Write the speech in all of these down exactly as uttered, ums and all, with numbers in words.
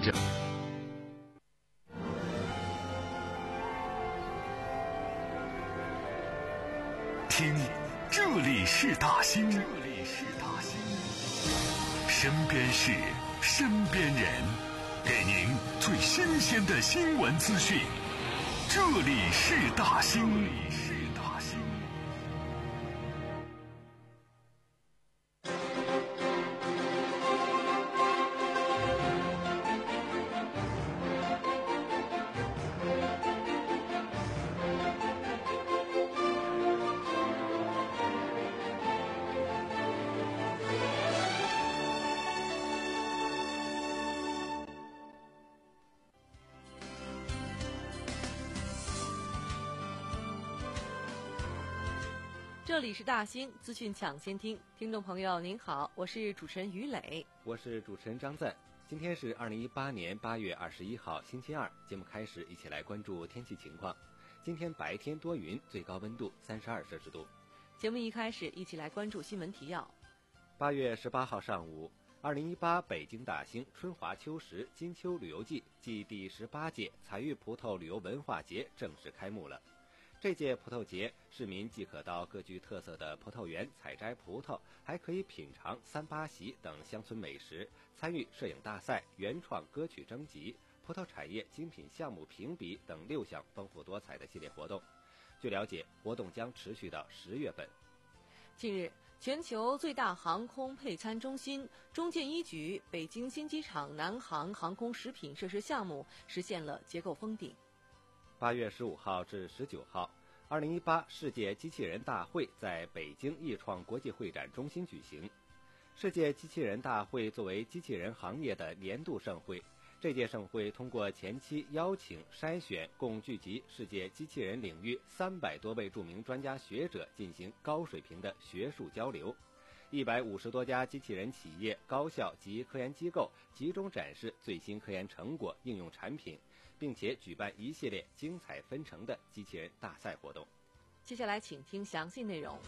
着。听，这里是大兴，这里是大兴，身边事，身边人，给您最新鲜的新闻资讯。这里是大兴，这里是大兴。 这里是大兴资讯抢先听，听众朋友您好，我是主持人于磊， 我是主持人张赞。今天是二零一八年八月二十一号星期二，节目开始，一起来关注天气情况。今天白天多云，最高温度三十二摄氏度。 节目一开始，一起来关注新闻提要。 八月十八号上午，二零一八北京大兴春华秋实金秋旅游季暨第十八届采玉葡萄旅游文化节正式开幕了。这届葡萄节，市民既可到各具特色的葡萄园采摘葡萄，还可以品尝三八席等乡村美食，参与摄影大赛、原创歌曲征集、葡萄产业精品项目评比等六项丰富多彩的系列活动。据了解，活动将持续到十月份。 近日，全球最大航空配餐中心中建一局北京新机场南航航空食品设施项目实现了结构封顶。 八月十五号至十九号，二零一八世界机器人大会在北京易创国际会展中心举行。世界机器人大会作为机器人行业的年度盛会，这届盛会通过前期邀请筛选，共聚集世界机器人领域三百多位著名专家学者进行高水平的学术交流。一百五十多家机器人企业、高校及科研机构集中展示最新科研成果、应用产品，并且举办一系列精彩纷呈的机器人大赛活动。 接下来请听详细内容。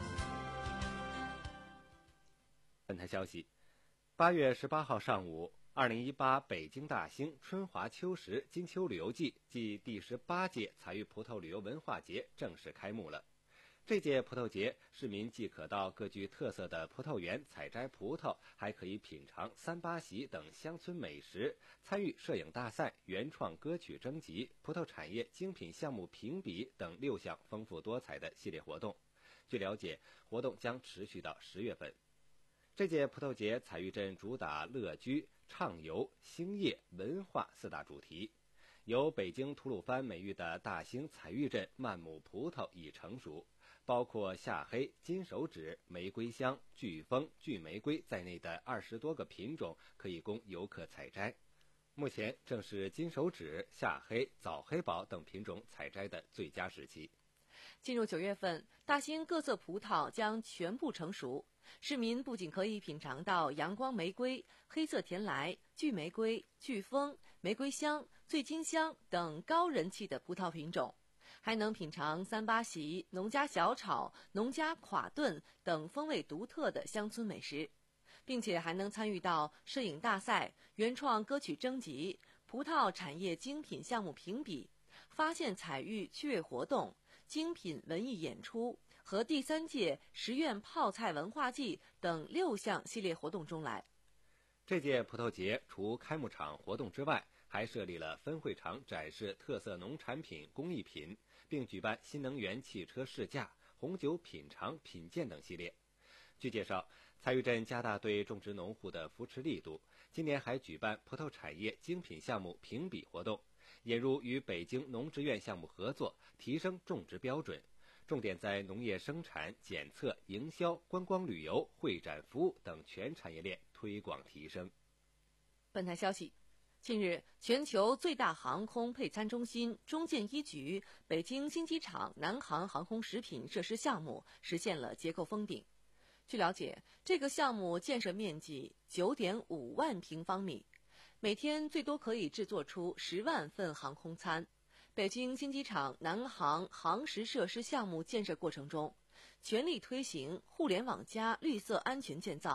本台消息，八月十八号上午，二零一八北京大兴春华秋实金秋旅游季暨第十八届采玉葡萄旅游文化节正式开幕了。这届葡萄节，市民既可到各具特色的葡萄园采摘葡萄，还可以品尝三八席等乡村美食，参与摄影大赛、原创歌曲征集、葡萄产业精品项目评比等六项丰富多彩的系列活动。据了解，活动将持续到十月份。这届葡萄节采玉镇主打乐居、畅游、兴业、文化四大主题。有北京吐鲁番美誉的大兴采玉镇曼姆葡萄已成熟，包括夏黑、金手指、玫瑰香、巨峰、巨玫瑰在内的二十多个品种可以供游客采摘。目前正是金手指、夏黑、早黑宝等品种采摘的最佳时期。 进入九月份，大兴各色葡萄将全部成熟，市民不仅可以品尝到阳光玫瑰、黑色甜来、巨玫瑰、巨峰、玫瑰香、醉金香等高人气的葡萄品种，还能品尝三八席、农家小炒、农家垮炖等风味独特的乡村美食，并且还能参与到摄影大赛、原创歌曲征集、葡萄产业精品项目评比、发现采玉趣味活动、精品文艺演出和第三届十院泡菜文化季等六项系列活动中来。 这届葡萄节除开幕场活动之外，还设立了分会场展示特色农产品、工艺品，并举办新能源汽车试驾、红酒品尝、品鉴等系列。据介绍，采玉镇加大对种植农户的扶持力度，今年还举办葡萄产业精品项目评比活动，引入与北京农职院项目合作，提升种植标准，重点在农业生产、检测、营销、观光旅游、会展服务等全产业链推广提升。 本台消息，近日，全球最大航空配餐中心中建一局北京新机场南航航空食品设施项目实现了结构封顶。据了解，这个项目建设面积 九点五万平方米，每天最多可以制作出十万份航空餐。北京新机场南航航食设施项目建设过程中，全力推行互联网加绿色安全建造，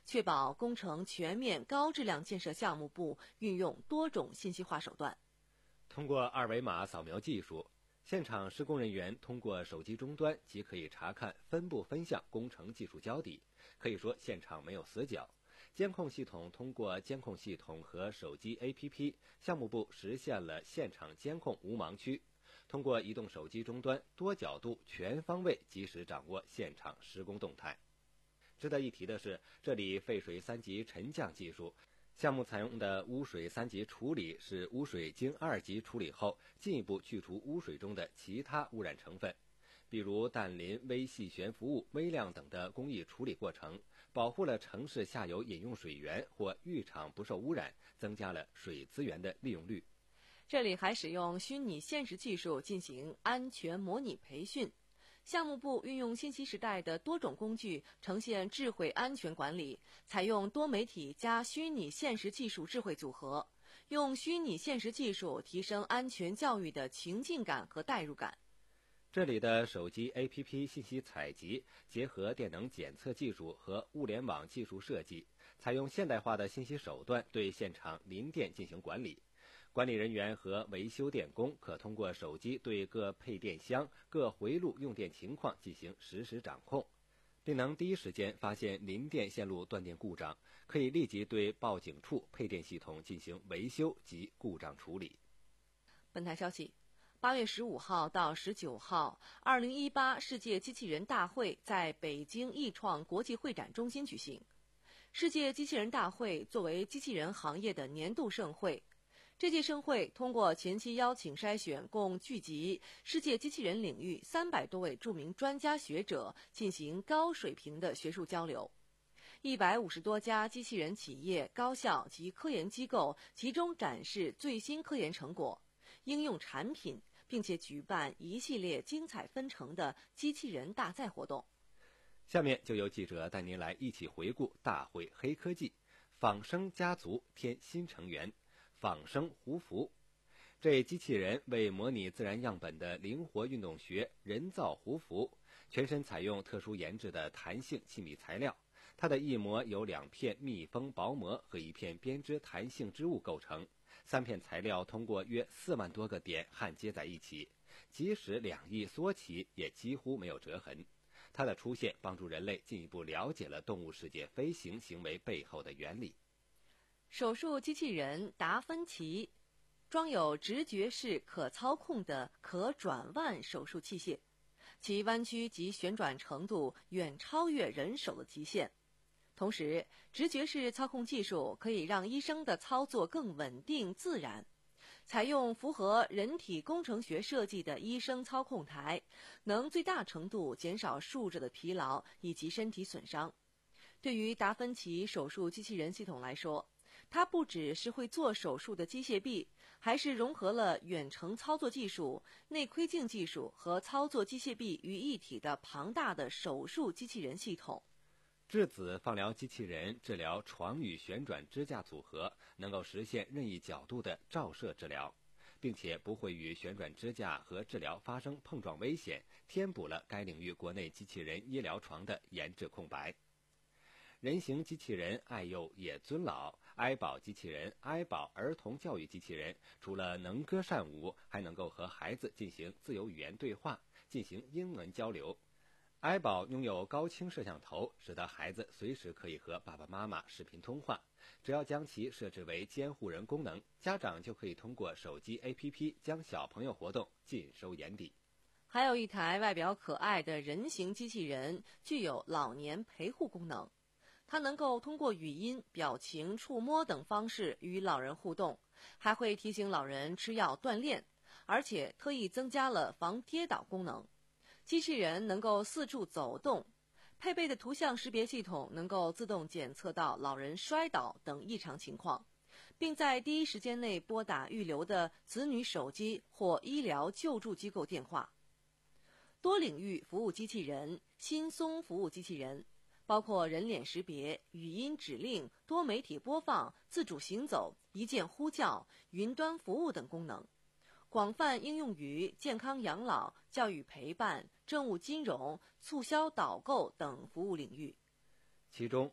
确保工程全面高质量建设项目部运用多种信息化手段。 通过二维码扫描技术，现场施工人员通过手机终端即可以查看分部分项工程技术交底，可以说现场没有死角。监控系统通过监控系统和手机 A P P， 项目部实现了现场监控无盲区。通过移动手机终端，多角度、全方位及时掌握现场施工动态。值得一提的是，这里废水三级沉降技术，项目采用的污水三级处理是污水经二级处理后，进一步去除污水中的其他污染成分，比如氮磷、微细悬浮物、微量等的工艺处理过程，保护了城市下游饮用水源或浴场不受污染，增加了水资源的利用率。 这里还使用虚拟现实技术进行安全模拟培训。项目部运用信息时代的多种工具，呈现智慧安全管理，采用多媒体加虚拟现实技术智慧组合，用虚拟现实技术提升安全教育的情境感和代入感。 这里的手机 A P P 信息采集结合电能检测技术和物联网技术设计，采用现代化的信息手段对现场临电进行管理。管理人员和维修电工可通过手机对各配电箱、各回路用电情况进行实时掌控，并能第一时间发现临电线路断电故障，可以立即对报警处配电系统进行维修及故障处理。 本台消息，八月十五号到十九号，二零一八世界机器人大会在北京易创国际会展中心举行。世界机器人大会作为机器人行业的年度盛会，这届盛会通过前期邀请筛选，共聚集世界机器人领域三百多位著名专家学者，进行高水平的学术交流。一百五十多家机器人企业、高校及科研机构集中展示最新科研成果、应用产品，并且举办一系列精彩纷呈的机器人大赛活动。 下面就由记者带您来一起回顾大会黑科技，仿生家族添新成员。仿生胡服，这机器人为模拟自然样本的灵活运动学人造胡服，全身采用特殊研制的弹性气密材料，它的翼膜由两片密封薄膜和一片编织弹性织物构成，三片材料通过约四万多个点焊接在一起，即使两翼缩起也几乎没有折痕。它的出现帮助人类进一步了解了动物世界飞行行为背后的原理。 手术机器人达芬奇装有直觉式可操控的可转弯手术器械，其弯曲及旋转程度远超越人手的极限。同时，直觉式操控技术可以让医生的操作更稳定自然。采用符合人体工程学设计的医生操控台，能最大程度减少术者的疲劳以及身体损伤。对于达芬奇手术机器人系统来说，它不只是会做手术的机械臂，还是融合了远程操作技术、内窥镜技术和操作机械臂于一体的庞大的手术机器人系统。 质子放疗机器人治疗床与旋转支架组合，能够实现任意角度的照射治疗，并且不会与旋转支架和治疗发生碰撞危险，填补了该领域国内机器人医疗床的研制空白。人形机器人爱幼也尊老，哀宝机器人哀宝儿童教育机器人除了能歌善舞，还能够和孩子进行自由语言对话，进行英文交流。哀宝拥有高清摄像头，使得孩子随时可以和爸爸妈妈视频通话，只要将其设置为监护人功能，家长就可以通过手机 A P P 将小朋友活动尽收眼底。 还有一台外表可爱的人形机器人，具有老年陪护功能。它能够通过语音、表情、触摸等方式与老人互动，还会提醒老人吃药锻炼，而且特意增加了防跌倒功能。机器人能够四处走动，配备的图像识别系统能够自动检测到老人摔倒等异常情况，并在第一时间内拨打预留的子女手机或医疗救助机构电话。多领域服务机器人、新松服务机器人包括人脸识别、语音指令、多媒体播放、自主行走、一键呼叫、云端服务等功能，广泛应用于健康养老、教育陪伴、政务金融、促销导购等服务领域。 其中，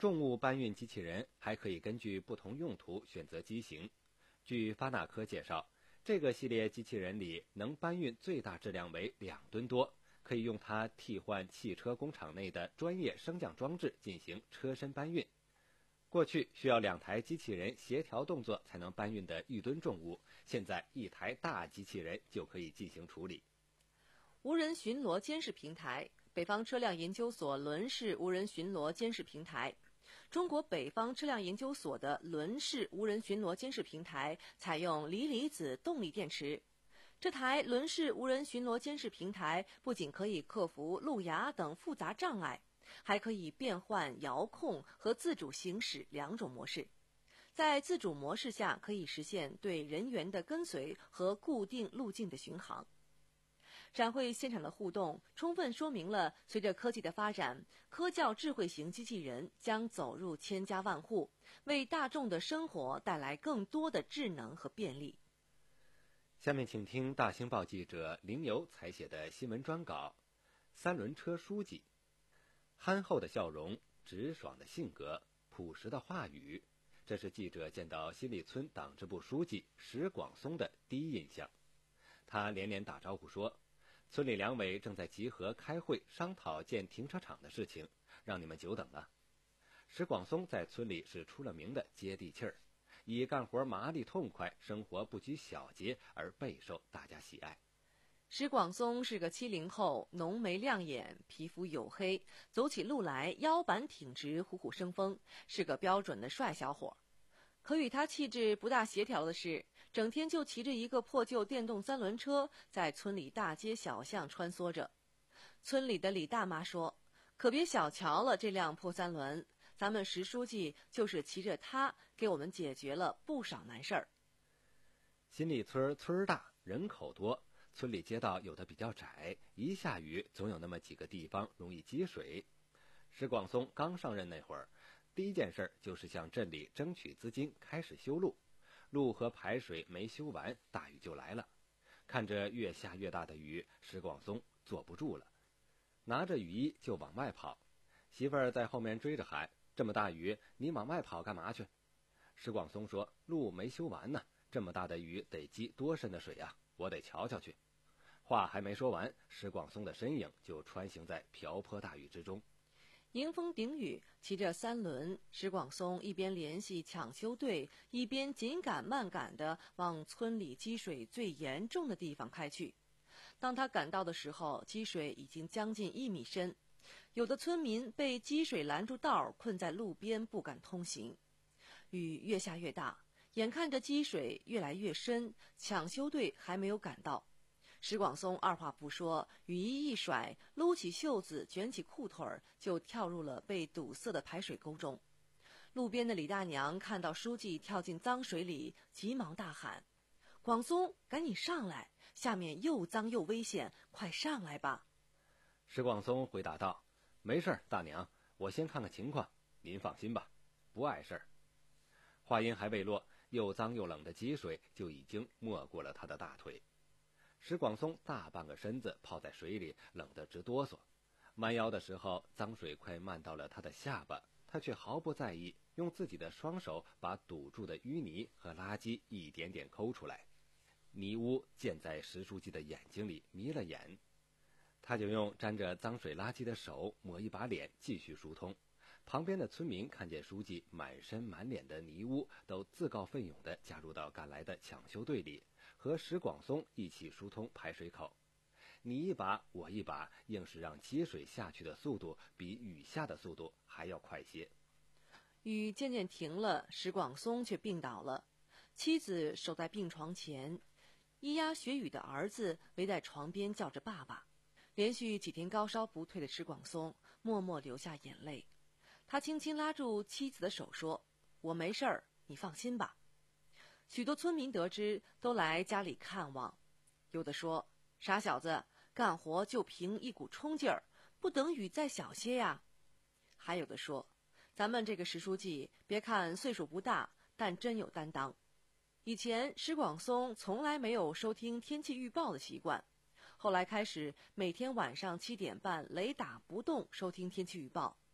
重物搬运机器人还可以根据不同用途选择机型。据发那科介绍，这个系列机器人里能搬运最大质量为两吨多，可以用它替换汽车工厂内的专业升降装置进行车身搬运。过去需要两台机器人协调动作才能搬运的一吨重物，现在一台大机器人就可以进行处理。 无人巡逻监视平台，北方车辆研究所轮式无人巡逻监视平台。中国北方车辆研究所的轮式无人巡逻监视平台采用锂离子动力电池。这台轮式无人巡逻监视平台不仅可以克服路牙等复杂障碍，还可以变换遥控和自主行驶两种模式。在自主模式下，可以实现对人员的跟随和固定路径的巡航。展会现场的互动充分说明了，随着科技的发展，科教智慧型机器人将走入千家万户，为大众的生活带来更多的智能和便利。 下面请听大兴报记者林游采写的新闻专稿：三轮车书记。憨厚的笑容，直爽的性格，朴实的话语，这是记者见到新里村党支部书记石广松的第一印象。他连连打招呼说，村里两委正在集合开会商讨建停车场的事情，让你们久等了。石广松在村里是出了名的接地气儿，以干活麻利痛快，生活不拘小节而备受大家喜爱。 石广松是个七零后，浓眉亮眼，皮肤黝黑，走起路来腰板挺直，虎虎生风，是个标准的帅小伙。可与他气质不大协调的是，整天就骑着一个破旧电动三轮车在村里大街小巷穿梭着。村里的李大妈说，可别小瞧了这辆破三轮，咱们石书记就是骑着它给我们解决了不少难事儿。 新里村村儿大，人口多，村里街道有的比较窄，一下雨总有那么几个地方容易积水。石广松刚上任那会儿，第一件事就是向镇里争取资金开始修路。路和排水没修完，大雨就来了。看着越下越大的雨，石广松坐不住了，拿着雨衣就往外跑。媳妇儿在后面追着喊，这么大雨你往外跑干嘛去？石广松说，路没修完呢，这么大的雨得积多深的水啊，我得瞧瞧去。话还没说完，石广松的身影就穿行在瓢泼大雨之中。 迎风顶雨，骑着三轮，石广松一边联系抢修队，一边紧赶慢赶地往村里积水最严重的地方开去。当他赶到的时候，积水已经将近一米深，有的村民被积水拦住道，困在路边不敢通行。雨越下越大，眼看着积水越来越深，抢修队还没有赶到。石广松二话不说，雨衣一甩，撸起袖子，卷起裤腿儿，就跳入了被堵塞的排水沟中。路边的李大娘看到书记跳进脏水里，急忙大喊：“广松，赶紧上来！下面又脏又危险，快上来吧！” 石广松回答道：“没事儿，大娘，我先看看情况，您放心吧，不碍事儿。”话音还未落，又脏又冷的积水就已经没过了他的大腿。石广松大半个身子泡在水里，冷得直哆嗦。弯腰的时候，脏水快漫到了他的下巴，他却毫不在意，用自己的双手把堵住的淤泥和垃圾一点点抠出来。泥污溅在石书记的眼睛里，迷了眼。他就用沾着脏水垃圾的手抹一把脸，继续疏通。旁边的村民看见书记满身满脸的泥污，都自告奋勇地加入到赶来的抢修队里，和石广松一起疏通排水口。你一把我一把，硬是让积水下去的速度比雨下的速度还要快些。 雨渐渐停了，石广松却病倒了。妻子守在病床前，咿呀学语的儿子围在床边叫着爸爸。连续几天高烧不退的石广松默默流下眼泪。他轻轻拉住妻子的手说：“我没事儿，你放心吧。”许多村民得知，都来家里看望。有的说：“傻小子，干活就凭一股冲劲儿，不等雨再小些呀。”还有的说：“咱们这个石书记，别看岁数不大，但真有担当。”以前石广松从来没有收听天气预报的习惯，后来开始每天晚上七点半雷打不动收听天气预报。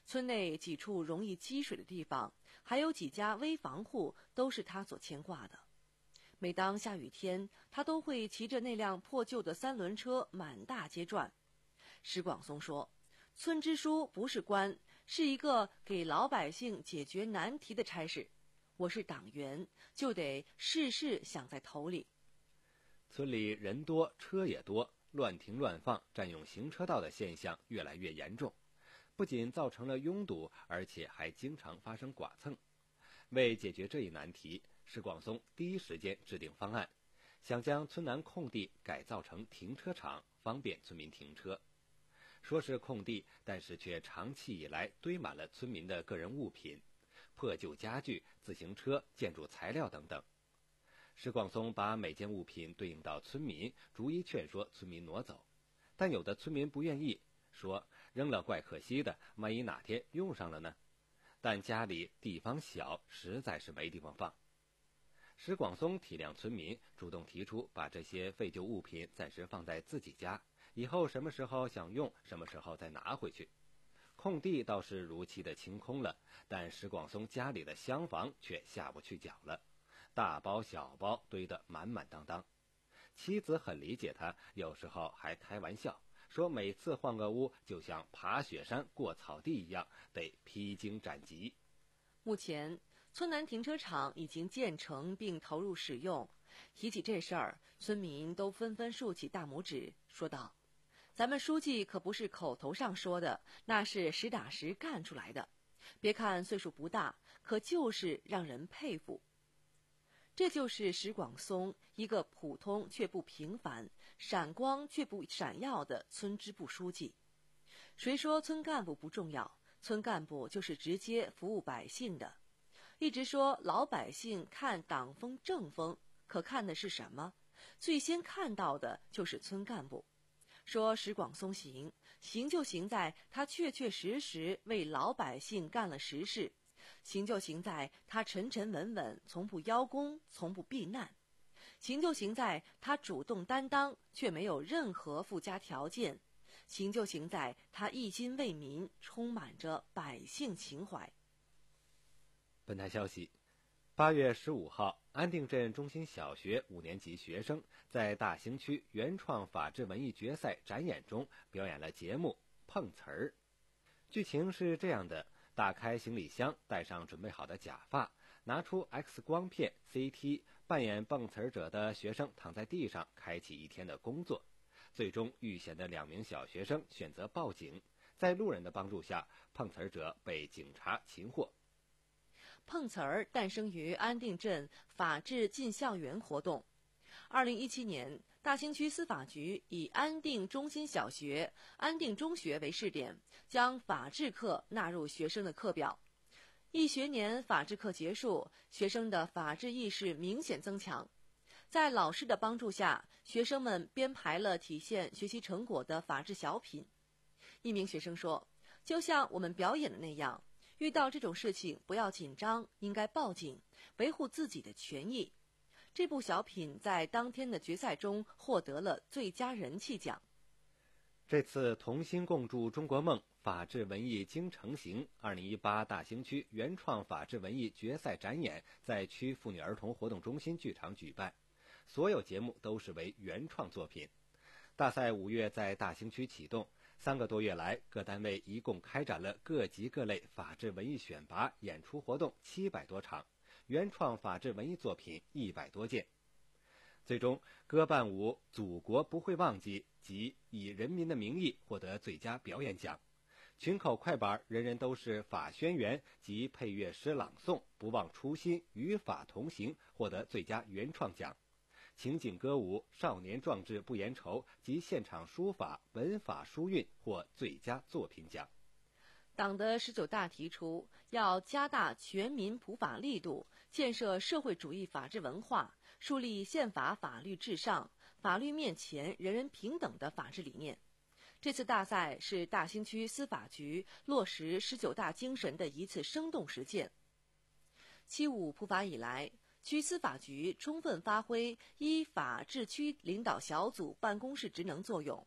村内几处容易积水的地方，还有几家危房户都是他所牵挂的。每当下雨天，他都会骑着那辆破旧的三轮车满大街转。石广松说，村支书不是官，是一个给老百姓解决难题的差事。我是党员，就得事事想在头里。 村里人多车也多，乱停乱放、占用行车道的现象越来越严重，不仅造成了拥堵，而且还经常发生剐蹭。为解决这一难题，石广松第一时间制定方案，想将村南空地改造成停车场，方便村民停车。说是空地，但是却长期以来堆满了村民的个人物品，破旧家具、自行车、建筑材料等等。石广松把每件物品对应到村民，逐一劝说村民挪走，但有的村民不愿意，说扔了怪可惜的，万一哪天用上了呢？但家里地方小，实在是没地方放。石广松体谅村民，主动提出把这些废旧物品暂时放在自己家，以后什么时候想用，什么时候再拿回去。空地倒是如期的清空了，但石广松家里的厢房却下不去脚了，大包小包堆得满满当当。妻子很理解他，有时候还开玩笑说，每次换个屋就像爬雪山过草地一样，得披荆斩棘。 目前村南停车场已经建成并投入使用，提起这事儿，村民都纷纷竖起大拇指，说道：咱们书记可不是口头上说的，那是实打实干出来的。别看岁数不大，可就是让人佩服。这就是石广松一个普通却不平凡、闪光却不闪耀的村支部书记。谁说村干部不重要？村干部就是直接服务百姓的。一直说老百姓看党风政风，可看的是什么？最先看到的就是村干部。说石广松行，行就行在他确确实实为老百姓干了实事，行就行在他沉沉稳稳，从不邀功，从不避难，行就行在他主动担当，却没有任何附加条件，行就行在他一心为民，充满着百姓情怀。 本台消息，八月十五号，安定镇中心小学五年级学生在大兴区原创法治文艺决赛展演中表演了节目《碰瓷儿》。剧情是这样的：打开行李箱，戴上准备好的假发，拿出 X 光片、C T， 扮演碰瓷儿者的学生躺在地上，开启一天的工作。最终遇险的两名小学生选择报警，在路人的帮助下，碰瓷儿者被警察擒获。 碰瓷儿诞生于安定镇法治进校园活动。二零一七年，大兴区司法局以安定中心小学、安定中学为试点，将法治课纳入学生的课表。一学年法治课结束，学生的法治意识明显增强。在老师的帮助下，学生们编排了体现学习成果的法治小品。一名学生说，就像我们表演的那样，遇到这种事情不要紧张，应该报警，维护自己的权益。这部小品在当天的决赛中获得了最佳人气奖。 这次同心共筑中国梦法治文艺精诚行二零一八大兴区原创法治文艺决赛展演在区妇女儿童活动中心剧场举办，所有节目都是为原创作品。大赛五月在大兴区启动，三个多月来，各单位一共开展了各级各类法治文艺选拔演出活动七百多场，原创法治文艺作品一百多件。最终，歌伴舞《祖国不会忘记》及以人民的名义获得最佳表演奖。群口快板《人人都是法宣言》及配乐诗朗诵《不忘初心与法同行》获得最佳原创奖。情景歌舞《少年壮志不言愁》及现场书法文法书韵获最佳作品奖。 党的十九大提出要加大全民普法力度，建设社会主义法治文化，树立宪法法律至上、法律面前人人平等的法治理念。这次大赛是大兴区司法局落实十九大精神的一次生动实践。七五普法以来，区司法局充分发挥依法治区领导小组办公室职能作用，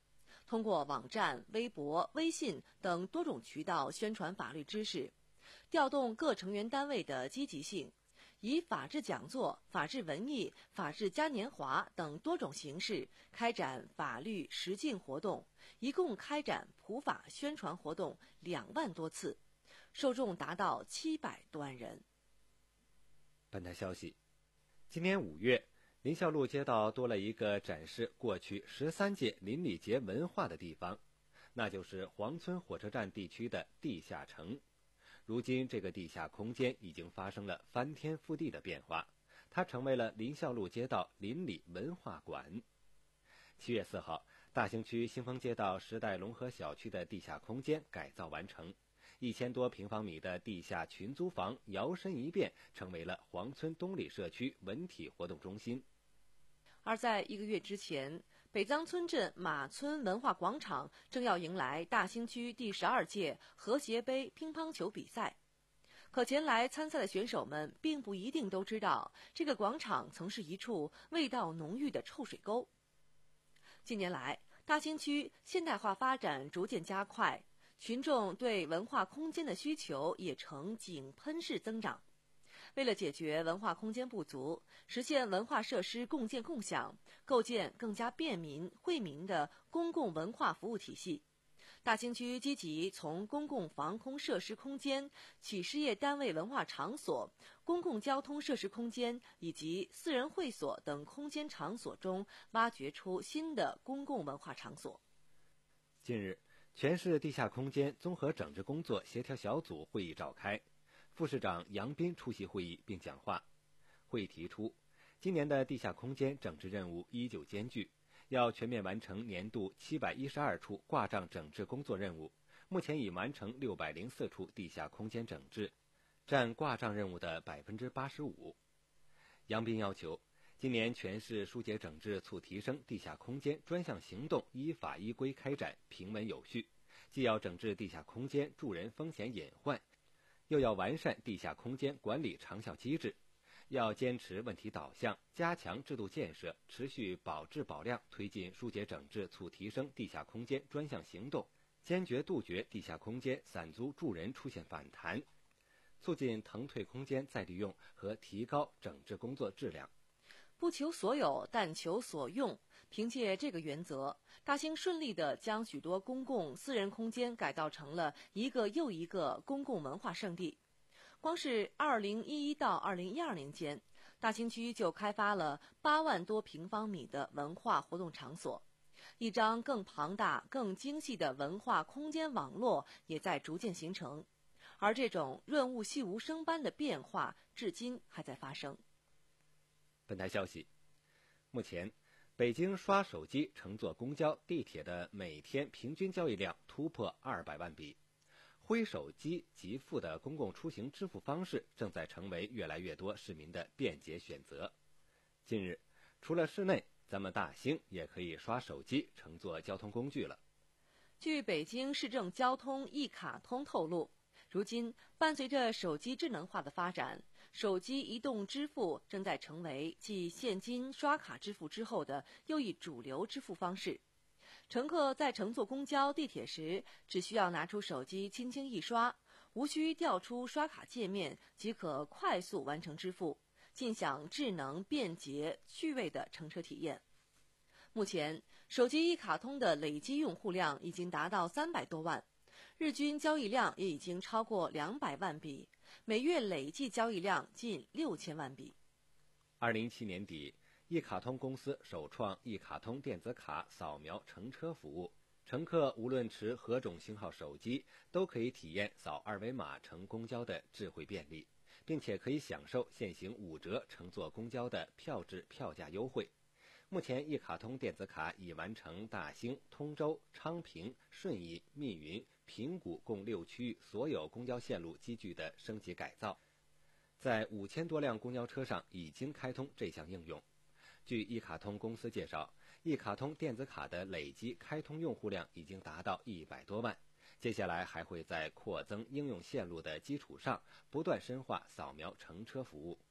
通过网站、微博、微信等多种渠道宣传法律知识，调动各成员单位的积极性，以法治讲座、法治文艺、法治嘉年华等多种形式开展法律实践活动，一共开展普法宣传活动两万多次，受众达到七百多万人。 本台消息，今年五月，林孝路街道多了一个展示过去十三届邻里节文化的地方，那就是黄村火车站地区的地下城。如今这个地下空间已经发生了翻天覆地的变化，它成为了林孝路街道邻里文化馆。七月四号，大兴区新丰街道时代龙河小区的地下空间改造完成，一千多平方米的地下群租房摇身一变，成为了黄村东里社区文体活动中心。 而在一个月之前，北藏村镇马村文化广场正要迎来大兴区第十二届和谐杯乒乓球比赛。可前来参赛的选手们并不一定都知道，这个广场曾是一处味道浓郁的臭水沟。近年来，大兴区现代化发展逐渐加快，群众对文化空间的需求也呈井喷式增长。为了解决文化空间不足，实现文化设施共建共享，构建更加便民惠民的公共文化服务体系，大兴区积极从公共防空设施空间、企事业单位文化场所、公共交通设施空间以及私人会所等空间场所中挖掘出新的公共文化场所。 近日，全市地下空间综合整治工作协调小组会议召开，副市长杨斌出席会议并讲话。会议提出，今年的地下空间整治任务依旧艰巨，要全面完成年度七百一十二处挂账整治工作任务，目前已完成六百零四处地下空间整治，占挂账任务的百分之八十五。杨斌要求，今年全市疏解整治促提升地下空间专项行动依法依规开展，平稳有序，既要整治地下空间助人风险隐患，又要完善地下空间管理长效机制，要坚持问题导向，加强制度建设，持续保质保量推进疏解整治促提升地下空间专项行动，坚决杜绝地下空间散租助人出现反弹，促进腾退空间再利用和提高整治工作质量。 不求所有，但求所用。凭借这个原则，大兴顺利地将许多公共私人空间改造成了一个又一个公共文化胜地。光是二零一一到二零一二年间，大兴区就开发了八万多平方米的文化活动场所，一张更庞大、更精细的文化空间网络也在逐渐形成。而这种润物细无声般的变化，至今还在发生。 本台消息，目前北京刷手机乘坐公交、地铁的每天平均交易量突破二百万笔，挥手机即付的公共出行支付方式正在成为越来越多市民的便捷选择。近日，除了市内，咱们大兴也可以刷手机乘坐交通工具了。 据北京市政交通一卡通透露，如今伴随着手机智能化的发展，手机移动支付正在成为继现金刷卡支付之后的又一主流支付方式。乘客在乘坐公交、地铁时，只需要拿出手机轻轻一刷，无需调出刷卡界面，即可快速完成支付，尽享智能、便捷、趣味的乘车体验。目前，手机一卡通的累计用户量已经达到三百多万，日均交易量也已经超过两百万笔，每月累计交易量近六千万笔。 二零一七年底，一卡通公司首创一卡通电子卡扫描乘车服务，乘客无论持何种型号手机，都可以体验扫二维码乘公交的智慧便利，并且可以享受现行五折乘坐公交的票制票价优惠。目前，一卡通电子卡已完成大兴、通州、昌平、顺义、密云、平谷共六区域所有公交线路机具的升级改造，在五千多辆公交车上已经开通这项应用。据一卡通公司介绍，一卡通电子卡的累计开通用户量已经达到一百多万，接下来还会在扩增应用线路的基础上，不断深化扫描乘车服务。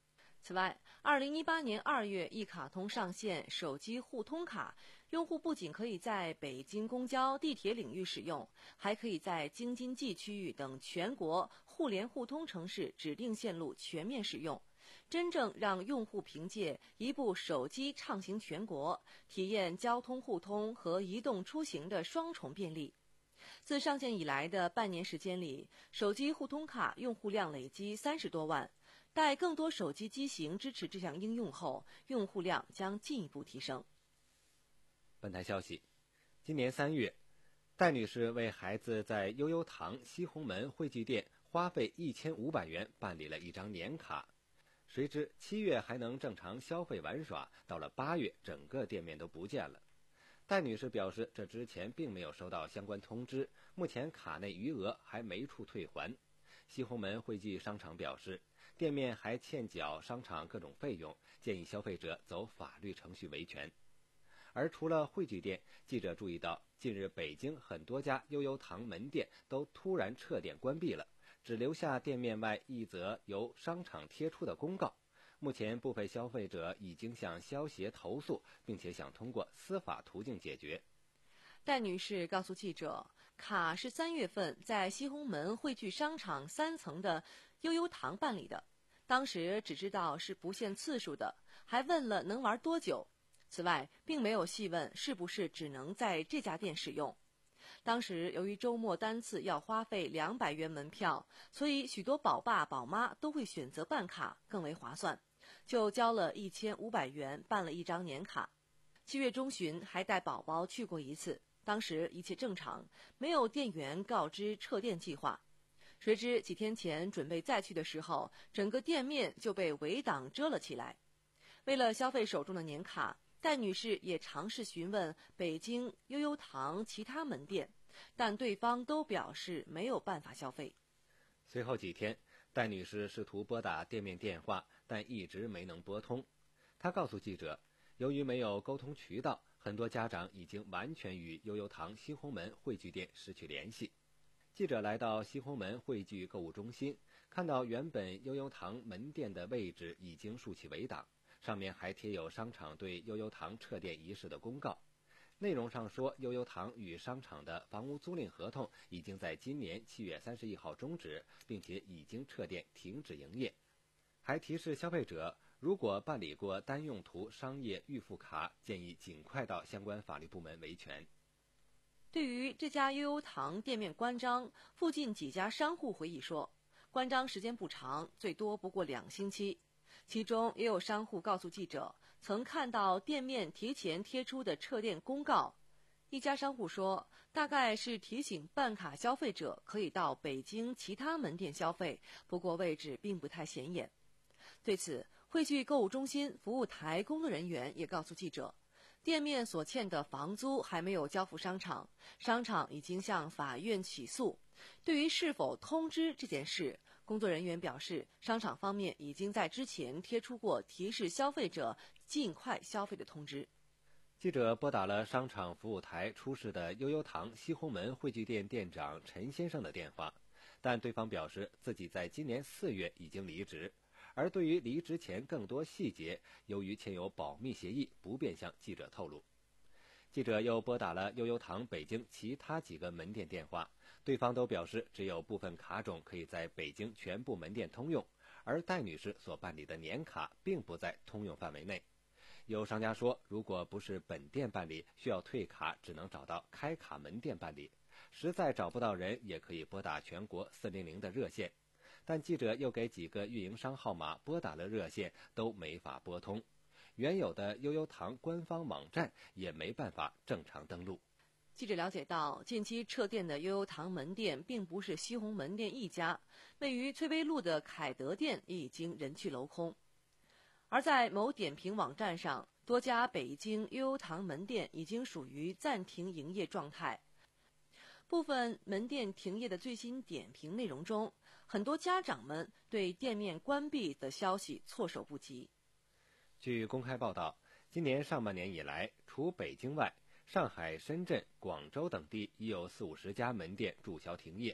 此外，二零一八年二月，一卡通上线手机互通卡，用户不仅可以在北京公交、地铁领域使用，还可以在京津冀区域等全国互联互通城市指定线路全面使用，真正让用户凭借一部手机畅行全国，体验交通互通和移动出行的双重便利。自上线以来的半年时间里，手机互通卡用户量累积三十多万。待更多手机机型支持这项应用后，用户量将进一步提升。 本台消息，今年三月，戴女士为孩子在悠悠堂西红门汇聚店花费一千五百元办理了一张年卡，谁知七月还能正常消费玩耍，到了八月，整个店面都不见了。戴女士表示，这之前并没有收到相关通知，目前卡内余额还没处退还。西红门汇聚商场表示，店面还欠缴商场各种费用，建议消费者走法律程序维权。而除了汇聚店，记者注意到，近日北京很多家悠悠堂门店都突然撤店关闭了，只留下店面外一则由商场贴出的公告。目前部分消费者已经向消协投诉，并且想通过司法途径解决。 戴女士告诉记者，卡是三月份在西红门汇聚商场三层的悠悠堂办理的，当时只知道是不限次数的，还问了能玩多久。此外，并没有细问是不是只能在这家店使用。当时由于周末单次要花费两百元门票，所以许多宝爸宝妈都会选择办卡，更为划算，就交了一千五百元办了一张年卡。七月中旬还带宝宝去过一次，当时一切正常，没有店员告知撤店计划。谁知几天前准备再去的时候，整个店面就被围挡遮了起来。为了消费手中的年卡，戴女士也尝试询问北京悠悠堂其他门店，但对方都表示没有办法消费。 随后几天，戴女士试图拨打店面电话，但一直没能拨通。她告诉记者，由于没有沟通渠道，很多家长已经完全与悠悠堂西红门汇聚店失去联系。记者来到西红门汇聚购物中心，看到原本悠悠堂门店的位置已经竖起围挡，上面还贴有商场对悠悠堂撤店一事的公告。内容上说，悠悠堂与商场的房屋租赁合同已经在今年七月三十一号终止，并且已经撤店停止营业。还提示消费者，如果办理过单用途商业预付卡，建议尽快到相关法律部门维权。 对于这家悠悠堂店面关张，附近几家商户回忆说，关张时间不长，最多不过两星期。其中也有商户告诉记者，曾看到店面提前贴出的撤店公告。一家商户说，大概是提醒办卡消费者可以到北京其他门店消费，不过位置并不太显眼。对此，汇聚购物中心服务台工作人员也告诉记者，店面所欠的房租还没有交付商场，商场已经向法院起诉。对于是否通知这件事，工作人员表示，商场方面已经在之前贴出过提示消费者尽快消费的通知。 记者拨打了商场服务台出事的悠悠堂西红门汇聚店店长陈先生的电话，但对方表示自己在今年四月已经离职，而对于离职前更多细节，由于签有保密协议，不便向记者透露。记者又拨打了悠悠堂北京其他几个门店电话，对方都表示只有部分卡种可以在北京全部门店通用，而戴女士所办理的年卡并不在通用范围内。有商家说，如果不是本店办理，需要退卡，只能找到开卡门店办理，实在找不到人，也可以拨打全国四零零的热线。但记者又给几个运营商号码拨打了热线，都没法拨通。原有的悠悠堂官方网站也没办法正常登录。 记者了解到，近期撤店的悠悠堂门店并不是西红门店一家，位于翠微路的凯德店也已经人去楼空。而在某点评网站上，多家北京悠悠堂门店已经属于暂停营业状态。部分门店停业的最新点评内容中，很多家长们对店面关闭的消息措手不及。 据公开报道，今年上半年以来，除北京外，上海、深圳、广州等地已有四五十家门店注销停业，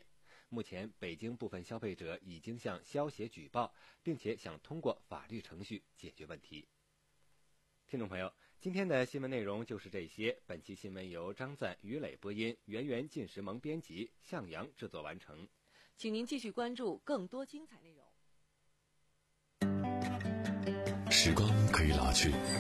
目前北京部分消费者已经向消协举报，并且想通过法律程序解决问题。听众朋友，今天的新闻内容就是这些。本期新闻由张赞、于磊播音，圆圆、晋时萌编辑，向阳制作完成。 请您继续关注更多精彩内容。 时光可以老去，